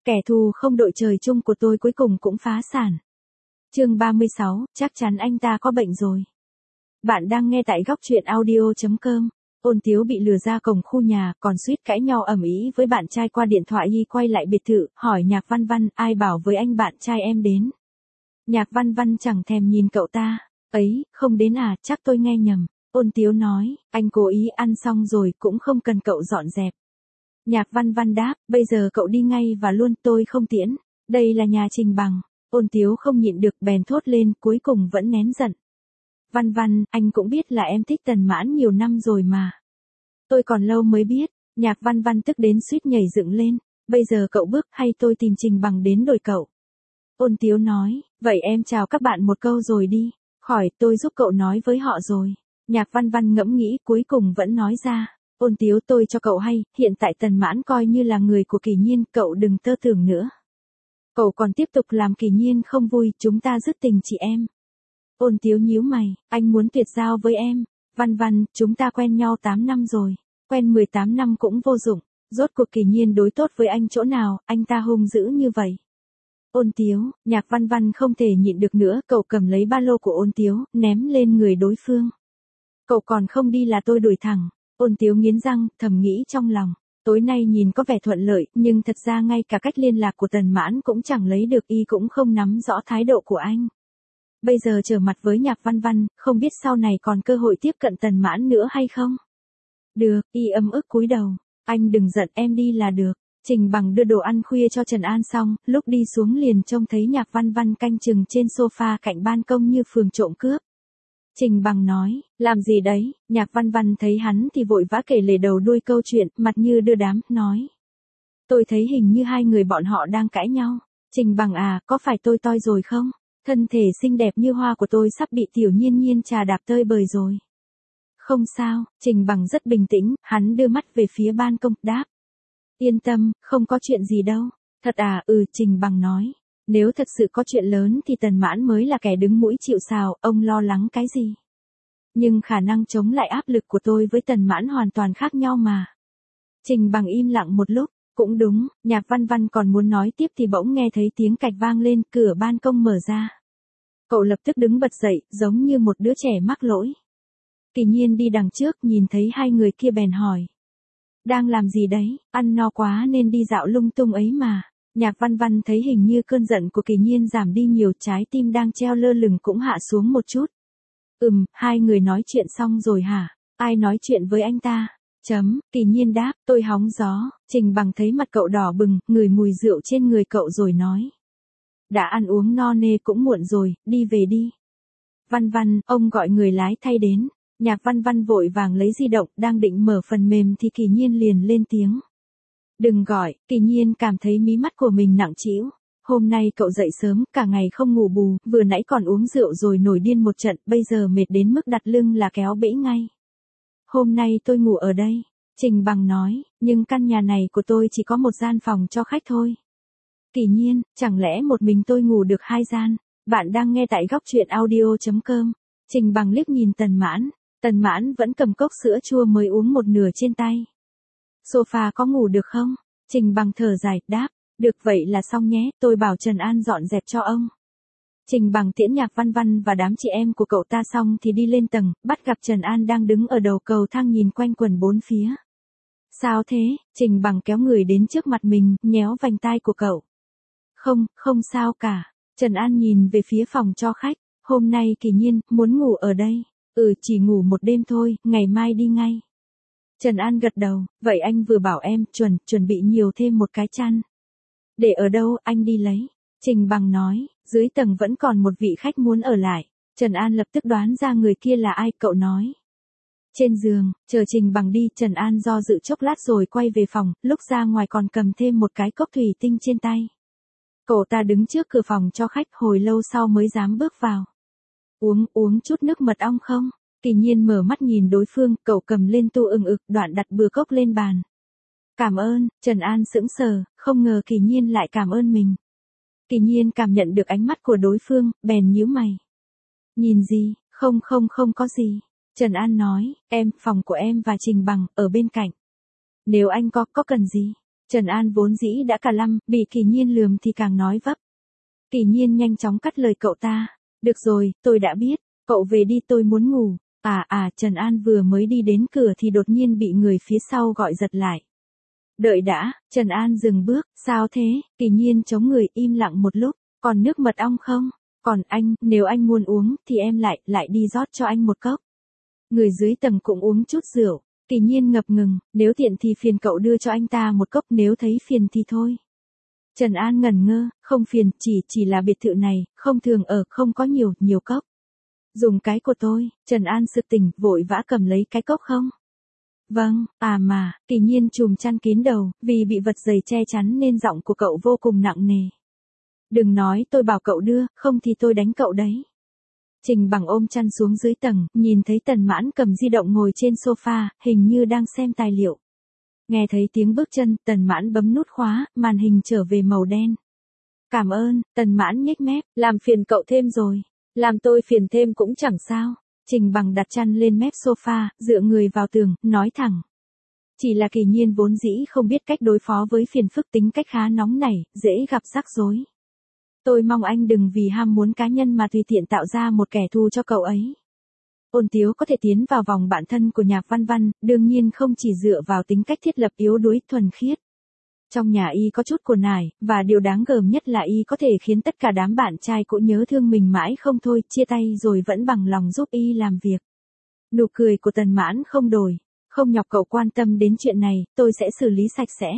Kẻ thù không đội trời chung của tôi cuối cùng cũng phá sản. Chương 36, chắc chắn anh ta có bệnh rồi. Bạn đang nghe tại góc truyện audio.com. Ôn Tiếu bị lừa ra cổng khu nhà, còn suýt cãi nhau ầm ĩ với bạn trai qua điện thoại. Y quay lại biệt thự, hỏi Nhạc Văn Văn, ai bảo với anh bạn trai em đến. Nhạc Văn Văn chẳng thèm nhìn cậu ta. Ấy, không đến à, chắc tôi nghe nhầm. Ôn Tiếu nói, anh cố ý ăn xong rồi cũng không cần cậu dọn dẹp. Nhạc Văn Văn đáp, bây giờ cậu đi ngay và luôn, tôi không tiễn. Đây là nhà Trình Bằng. Ôn Tiếu không nhịn được bèn thốt lên, cuối cùng vẫn nén giận. Văn Văn, anh cũng biết là em thích Tần Mãn nhiều năm rồi mà. Tôi còn lâu mới biết. Nhạc Văn Văn tức đến suýt nhảy dựng lên. Bây giờ cậu bước hay tôi tìm Trình Bằng đến đổi cậu. Ôn Tiếu nói, vậy em chào các bạn một câu rồi đi. Khỏi, tôi giúp cậu nói với họ rồi. Nhạc Văn Văn ngẫm nghĩ cuối cùng vẫn nói ra. Ôn Tiếu, tôi cho cậu hay, hiện tại Tần Mãn coi như là người của Kỳ Nhiên, cậu đừng tơ tưởng nữa. Cậu còn tiếp tục làm Kỳ Nhiên không vui, chúng ta dứt tình chị em. Ôn Tiếu nhíu mày, anh muốn tuyệt giao với em. Văn Văn, chúng ta quen nhau 8 năm rồi, quen 18 năm cũng vô dụng, rốt cuộc Kỳ Nhiên đối tốt với anh chỗ nào, anh ta hung dữ như vậy. Ôn Tiếu, Nhạc Văn Văn không thể nhịn được nữa, cậu cầm lấy ba lô của Ôn Tiếu, ném lên người đối phương. Cậu còn không đi là tôi đuổi thẳng. Ôn Tiếu nghiến răng, thầm nghĩ trong lòng. Tối nay nhìn có vẻ thuận lợi, nhưng thật ra ngay cả cách liên lạc của Tần Mãn cũng chẳng lấy được, y cũng không nắm rõ thái độ của anh. Bây giờ trở mặt với Nhạc Văn Văn, không biết sau này còn cơ hội tiếp cận Tần Mãn nữa hay không? Được, y ấm ức cúi đầu. Anh đừng giận, em đi là được. Trình Bằng đưa đồ ăn khuya cho Trần An xong, lúc đi xuống liền trông thấy Nhạc Văn Văn canh chừng trên sofa cạnh ban công như phường trộm cướp. Trình Bằng nói, làm gì đấy? Nhạc Văn Văn thấy hắn thì vội vã kể lể đầu đuôi câu chuyện, mặt như đưa đám, nói. Tôi thấy hình như hai người bọn họ đang cãi nhau. Trình Bằng à, có phải tôi toi rồi không? Thân thể xinh đẹp như hoa của tôi sắp bị Tiểu Nhiên Nhiên trà đạp tơi bời rồi. Không sao, Trình Bằng rất bình tĩnh, hắn đưa mắt về phía ban công, đáp. Yên tâm, không có chuyện gì đâu. Thật à, Trình Bằng nói. Nếu thật sự có chuyện lớn thì Tần Mãn mới là kẻ đứng mũi chịu sào, ông lo lắng cái gì? Nhưng khả năng chống lại áp lực của tôi với Tần Mãn hoàn toàn khác nhau mà. Trình Bằng im lặng một lúc, cũng đúng, Nhạc Văn Văn còn muốn nói tiếp thì bỗng nghe thấy tiếng cạch vang lên, cửa ban công mở ra. Cậu lập tức đứng bật dậy, giống như một đứa trẻ mắc lỗi. Kỳ Nhiên đi đằng trước nhìn thấy hai người kia bèn hỏi. Đang làm gì đấy, ăn no quá nên đi dạo lung tung ấy mà. Nhạc Văn Văn thấy hình như cơn giận của Kỳ Nhiên giảm đi nhiều, trái tim đang treo lơ lửng cũng hạ xuống một chút. Hai người nói chuyện xong rồi hả? Ai nói chuyện với anh ta? Kỳ Nhiên đáp, tôi hóng gió. Trình Bằng thấy mặt cậu đỏ bừng, ngửi mùi rượu trên người cậu rồi nói. Đã ăn uống no nê cũng muộn rồi, đi về đi. Văn Văn, ông gọi người lái thay đến. Nhạc Văn Văn vội vàng lấy di động, đang định mở phần mềm thì Kỳ Nhiên liền lên tiếng. Đừng gọi. Kỳ Nhiên cảm thấy mí mắt của mình nặng trĩu. Hôm nay cậu dậy sớm, cả ngày không ngủ bù, vừa nãy còn uống rượu rồi nổi điên một trận, bây giờ mệt đến mức đặt lưng là kéo bẫy ngay. Hôm nay tôi ngủ ở đây. Trình Bằng nói, nhưng căn nhà này của tôi chỉ có một gian phòng cho khách thôi. Kỳ Nhiên, chẳng lẽ một mình tôi ngủ được 2 gian? Bạn đang nghe tại góc truyện audio.com. Trình Bằng liếc nhìn Tần Mãn. Tần Mãn vẫn cầm cốc sữa chua mới uống một nửa trên tay. Sofa có ngủ được không? Trình Bằng thở dài, đáp. Được vậy là xong nhé, tôi bảo Trần An dọn dẹp cho ông. Trình Bằng tiễn Nhạc Văn Văn và đám chị em của cậu ta xong thì đi lên tầng, bắt gặp Trần An đang đứng ở đầu cầu thang nhìn quanh quẩn bốn phía. Sao thế? Trình Bằng kéo người đến trước mặt mình, nhéo vành tai của cậu. Không sao cả. Trần An nhìn về phía phòng cho khách. Hôm nay Kỳ Nhiên muốn ngủ ở đây. Chỉ ngủ một đêm thôi, ngày mai đi ngay. Trần An gật đầu, vậy anh vừa bảo em chuẩn bị nhiều thêm một cái chăn. Để ở đâu, anh đi lấy. Trình Bằng nói, dưới tầng vẫn còn một vị khách muốn ở lại. Trần An lập tức đoán ra người kia là ai, cậu nói. Trên giường, chờ Trình Bằng đi, Trần An do dự chốc lát rồi quay về phòng, lúc ra ngoài còn cầm thêm một cái cốc thủy tinh trên tay. Cậu ta đứng trước cửa phòng cho khách hồi lâu sau mới dám bước vào. Uống chút nước mật ong không? Kỳ Nhiên mở mắt nhìn đối phương, cậu cầm lên tô đoạn đặt bừa cốc lên bàn. Cảm ơn. Trần An sững sờ, không ngờ Kỳ Nhiên lại cảm ơn mình. Kỳ Nhiên cảm nhận được ánh mắt của đối phương, bèn nhíu mày. Nhìn gì? Không có gì. Trần An nói, phòng của em và Trình Bằng, ở bên cạnh. Nếu anh có cần gì? Trần An vốn dĩ đã cả lăm, bị Kỳ Nhiên lườm thì càng nói vấp. Kỳ Nhiên nhanh chóng cắt lời cậu ta. Được rồi, tôi đã biết, cậu về đi tôi muốn ngủ. Trần An vừa mới đi đến cửa thì đột nhiên bị người phía sau gọi giật lại. Đợi đã, Trần An dừng bước, sao thế? Kỳ Nhiên chống người im lặng một lúc, còn nước mật ong không? Còn anh, nếu anh muốn uống thì em lại đi rót cho anh một cốc. Người dưới tầng cũng uống chút rượu. Kỳ Nhiên ngập ngừng, nếu tiện thì phiền cậu đưa cho anh ta một cốc, nếu thấy phiền thì thôi. Trần An ngẩn ngơ, không phiền, chỉ là biệt thự này, không thường ở, không có nhiều cốc. Dùng cái của tôi, Trần An sực tỉnh, vội vã cầm lấy cái cốc không? Vâng, mà, Kỳ Nhiên trùm chăn kín đầu, vì bị vật dày che chắn nên giọng của cậu vô cùng nặng nề. Đừng nói tôi bảo cậu đưa, không thì tôi đánh cậu đấy. Trình Bằng ôm chăn xuống dưới tầng, nhìn thấy Tần Mãn cầm di động ngồi trên sofa, hình như đang xem tài liệu. Nghe thấy tiếng bước chân, Tần Mãn bấm nút khóa, màn hình trở về màu đen. Cảm ơn, Tần Mãn nhếch mép, làm phiền cậu thêm rồi. Làm tôi phiền thêm cũng chẳng sao. Trình Bằng đặt chăn lên mép sofa, dựa người vào tường, nói thẳng. Chỉ là Kỳ Nhiên vốn dĩ không biết cách đối phó với phiền phức, tính cách khá nóng nảy, dễ gặp rắc rối. Tôi mong anh đừng vì ham muốn cá nhân mà tùy tiện tạo ra một kẻ thù cho cậu ấy. Ôn Tiếu có thể tiến vào vòng bạn thân của Nhạc Văn Văn, đương nhiên không chỉ dựa vào tính cách thiết lập yếu đuối thuần khiết. Trong nhà y có chút của nải, và điều đáng gờm nhất là y có thể khiến tất cả đám bạn trai cũ nhớ thương mình mãi không thôi, chia tay rồi vẫn bằng lòng giúp y làm việc. Nụ cười của Tần Mãn không đổi, không nhọc cậu quan tâm đến chuyện này, tôi sẽ xử lý sạch sẽ.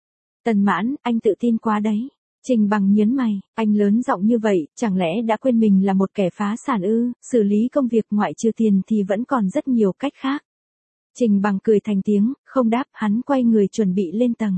Tần Mãn, anh tự tin quá đấy. Trình Bằng nhớn mày, anh lớn giọng như vậy, chẳng lẽ đã quên mình là một kẻ phá sản ư? Xử lý công việc ngoại trừ tiền thì vẫn còn rất nhiều cách khác. Trình Bằng cười thành tiếng, không đáp, hắn quay người chuẩn bị lên tầng.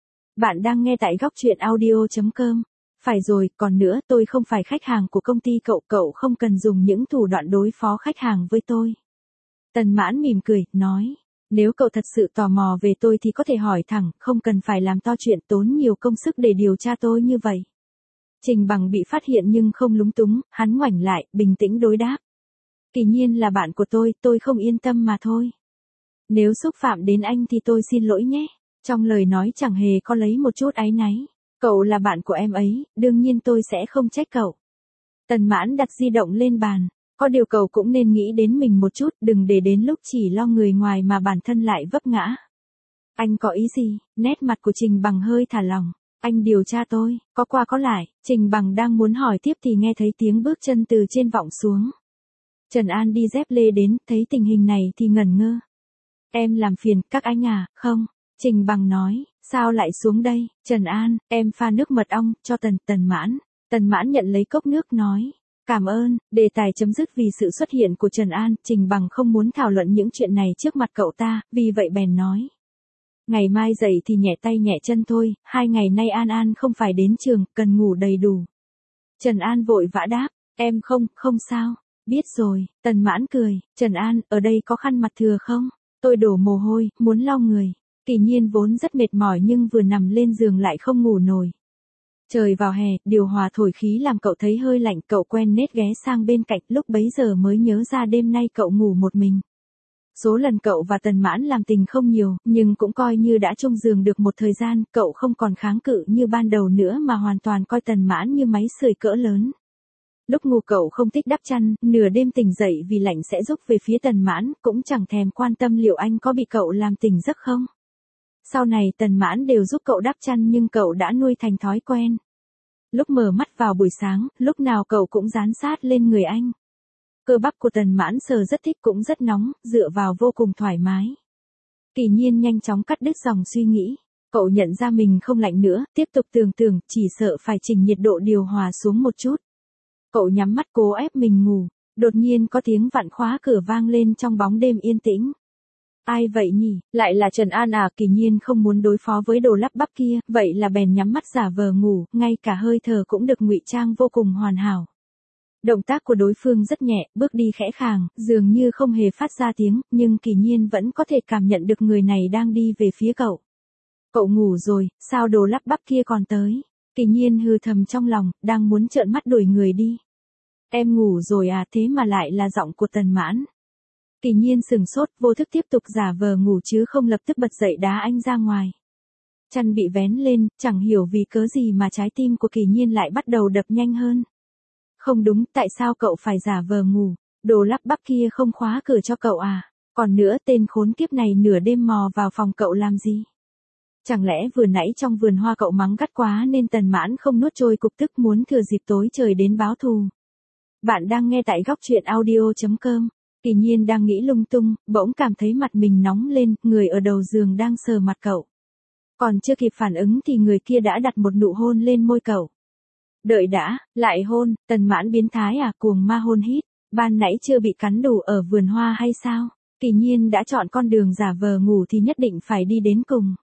Bạn đang nghe tại góc truyện audio.com. Phải rồi, còn nữa, tôi không phải khách hàng của công ty cậu không cần dùng những thủ đoạn đối phó khách hàng với tôi. Tần Mãn mỉm cười, nói. Nếu cậu thật sự tò mò về tôi thì có thể hỏi thẳng, không cần phải làm to chuyện tốn nhiều công sức để điều tra tôi như vậy. Trình Bằng bị phát hiện nhưng không lúng túng, hắn ngoảnh lại, bình tĩnh đối đáp. Kỳ Nhiên là bạn của tôi không yên tâm mà thôi. Nếu xúc phạm đến anh thì tôi xin lỗi nhé. Trong lời nói chẳng hề có lấy một chút áy náy. Cậu là bạn của em ấy, đương nhiên tôi sẽ không trách cậu. Tần Mãn đặt di động lên bàn. Có điều cậu cũng nên nghĩ đến mình một chút, đừng để đến lúc chỉ lo người ngoài mà bản thân lại vấp ngã. Anh có ý gì? Nét mặt của Trình Bằng hơi thả lỏng. Anh điều tra tôi, có qua có lại. Trình Bằng đang muốn hỏi tiếp thì nghe thấy tiếng bước chân từ trên vọng xuống. Trần An đi dép lê đến, thấy tình hình này thì ngẩn ngơ. Em làm phiền, các anh à, không? Trình Bằng nói, sao lại xuống đây? Trần An, em pha nước mật ong, cho Tần Mãn. Tần Mãn nhận lấy cốc nước nói. Cảm ơn, đề tài chấm dứt vì sự xuất hiện của Trần An, Trình Bằng không muốn thảo luận những chuyện này trước mặt cậu ta, vì vậy bèn nói. Ngày mai dậy thì nhẹ tay nhẹ chân thôi, 2 ngày nay An không phải đến trường, cần ngủ đầy đủ. Trần An vội vã đáp, em không sao, biết rồi, Tần Mãn cười, Trần An, ở đây có khăn mặt thừa không? Tôi đổ mồ hôi, muốn lau người. Kỳ Nhiên vốn rất mệt mỏi nhưng vừa nằm lên giường lại không ngủ nổi. Trời vào hè, điều hòa thổi khí làm cậu thấy hơi lạnh, cậu quen nết ghé sang bên cạnh, lúc bấy giờ mới nhớ ra đêm nay cậu ngủ một mình. Số lần cậu và Tần Mãn làm tình không nhiều, nhưng cũng coi như đã chung giường được một thời gian, cậu không còn kháng cự như ban đầu nữa mà hoàn toàn coi Tần Mãn như máy sưởi cỡ lớn. Lúc ngủ cậu không thích đắp chăn, nửa đêm tỉnh dậy vì lạnh sẽ rúc về phía Tần Mãn, cũng chẳng thèm quan tâm liệu anh có bị cậu làm tỉnh giấc không. Sau này Tần Mãn đều giúp cậu đắp chăn nhưng cậu đã nuôi thành thói quen. Lúc mở mắt vào buổi sáng, lúc nào cậu cũng dán sát lên người anh. Cơ bắp của Tần Mãn sờ rất thích cũng rất nóng, dựa vào vô cùng thoải mái. Kỳ Nhiên nhanh chóng cắt đứt dòng suy nghĩ. Cậu nhận ra mình không lạnh nữa, tiếp tục tưởng, chỉ sợ phải chỉnh nhiệt độ điều hòa xuống một chút. Cậu nhắm mắt cố ép mình ngủ, đột nhiên có tiếng vặn khóa cửa vang lên trong bóng đêm yên tĩnh. Ai vậy nhỉ? Lại là Trần An à? Kỳ Nhiên không muốn đối phó với đồ lắp bắp kia, vậy là bèn nhắm mắt giả vờ ngủ, ngay cả hơi thở cũng được ngụy trang vô cùng hoàn hảo. Động tác của đối phương rất nhẹ, bước đi khẽ khàng, dường như không hề phát ra tiếng, nhưng Kỳ Nhiên vẫn có thể cảm nhận được người này đang đi về phía cậu. Cậu ngủ rồi, sao đồ lắp bắp kia còn tới? Kỳ Nhiên hừ thầm trong lòng, đang muốn trợn mắt đuổi người đi. Em ngủ rồi à? Thế mà lại là giọng của Tần Mãn. Kỳ Nhiên sừng sốt, vô thức tiếp tục giả vờ ngủ chứ không lập tức bật dậy đá anh ra ngoài. Chăn bị vén lên, chẳng hiểu vì cớ gì mà trái tim của Kỳ Nhiên lại bắt đầu đập nhanh hơn. Không đúng, tại sao cậu phải giả vờ ngủ? Đồ lắp bắp kia không khóa cửa cho cậu à? Còn nữa, tên khốn kiếp này nửa đêm mò vào phòng cậu làm gì? Chẳng lẽ vừa nãy trong vườn hoa cậu mắng gắt quá nên Tần Mãn không nuốt trôi cục tức muốn thừa dịp tối trời đến báo thù? Bạn đang nghe tại góc truyện audio.com. Kỳ Nhiên đang nghĩ lung tung, bỗng cảm thấy mặt mình nóng lên, người ở đầu giường đang sờ mặt cậu. Còn chưa kịp phản ứng thì người kia đã đặt một nụ hôn lên môi cậu. Đợi đã, lại hôn, Tần Mãn biến thái à, cuồng ma hôn hít, ban nãy chưa bị cắn đủ ở vườn hoa hay sao? Kỳ Nhiên đã chọn con đường giả vờ ngủ thì nhất định phải đi đến cùng.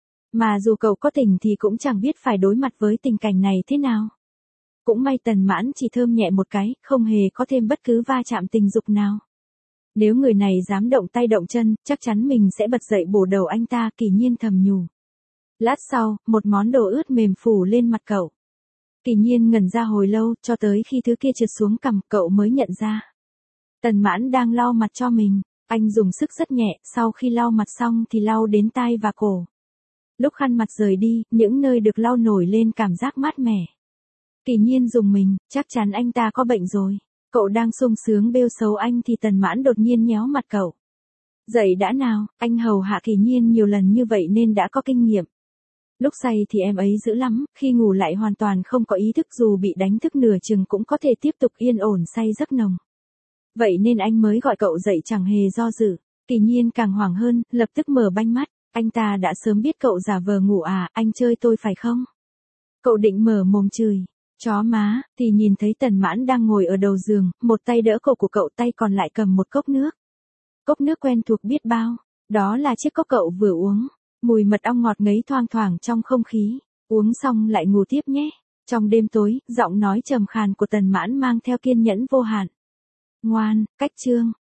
Mà dù cậu có tỉnh thì cũng chẳng biết phải đối mặt với tình cảnh này thế nào. Cũng may Tần Mãn chỉ thơm nhẹ một cái, không hề có thêm bất cứ va chạm tình dục nào. Nếu người này dám động tay động chân, chắc chắn mình sẽ bật dậy bổ đầu anh ta, Kỳ Nhiên thầm nhủ. Lát sau, một món đồ ướt mềm phủ lên mặt cậu. Kỳ Nhiên ngẩn ra hồi lâu, cho tới khi thứ kia trượt xuống cằm, cậu mới nhận ra. Tần Mãn đang lau mặt cho mình, anh dùng sức rất nhẹ, sau khi lau mặt xong thì lau đến tai và cổ. Lúc khăn mặt rời đi, những nơi được lau nổi lên cảm giác mát mẻ. Kỳ Nhiên dùng mình, chắc chắn anh ta có bệnh rồi. Cậu đang sung sướng bêu xấu anh thì Tần Mãn đột nhiên nhéo mặt cậu. Dậy đã nào, anh hầu hạ Kỳ Nhiên nhiều lần như vậy nên đã có kinh nghiệm. Lúc say thì em ấy dữ lắm, khi ngủ lại hoàn toàn không có ý thức, dù bị đánh thức nửa chừng cũng có thể tiếp tục yên ổn say giấc nồng. Vậy nên anh mới gọi cậu dậy chẳng hề do dự. Kỳ Nhiên càng hoảng hơn, lập tức mở banh mắt. Anh ta đã sớm biết cậu giả vờ ngủ à, anh chơi tôi phải không? Cậu định mở mồm chửi, chó má, thì nhìn thấy Tần Mãn đang ngồi ở đầu giường, một tay đỡ cổ của cậu, tay còn lại cầm một cốc nước. Cốc nước quen thuộc biết bao, đó là chiếc cốc cậu vừa uống. Mùi mật ong ngọt ngấy thoang thoảng trong không khí. Uống xong lại ngủ tiếp nhé. Trong đêm tối, giọng nói trầm khàn của Tần Mãn mang theo kiên nhẫn vô hạn. Ngoan, cách chương.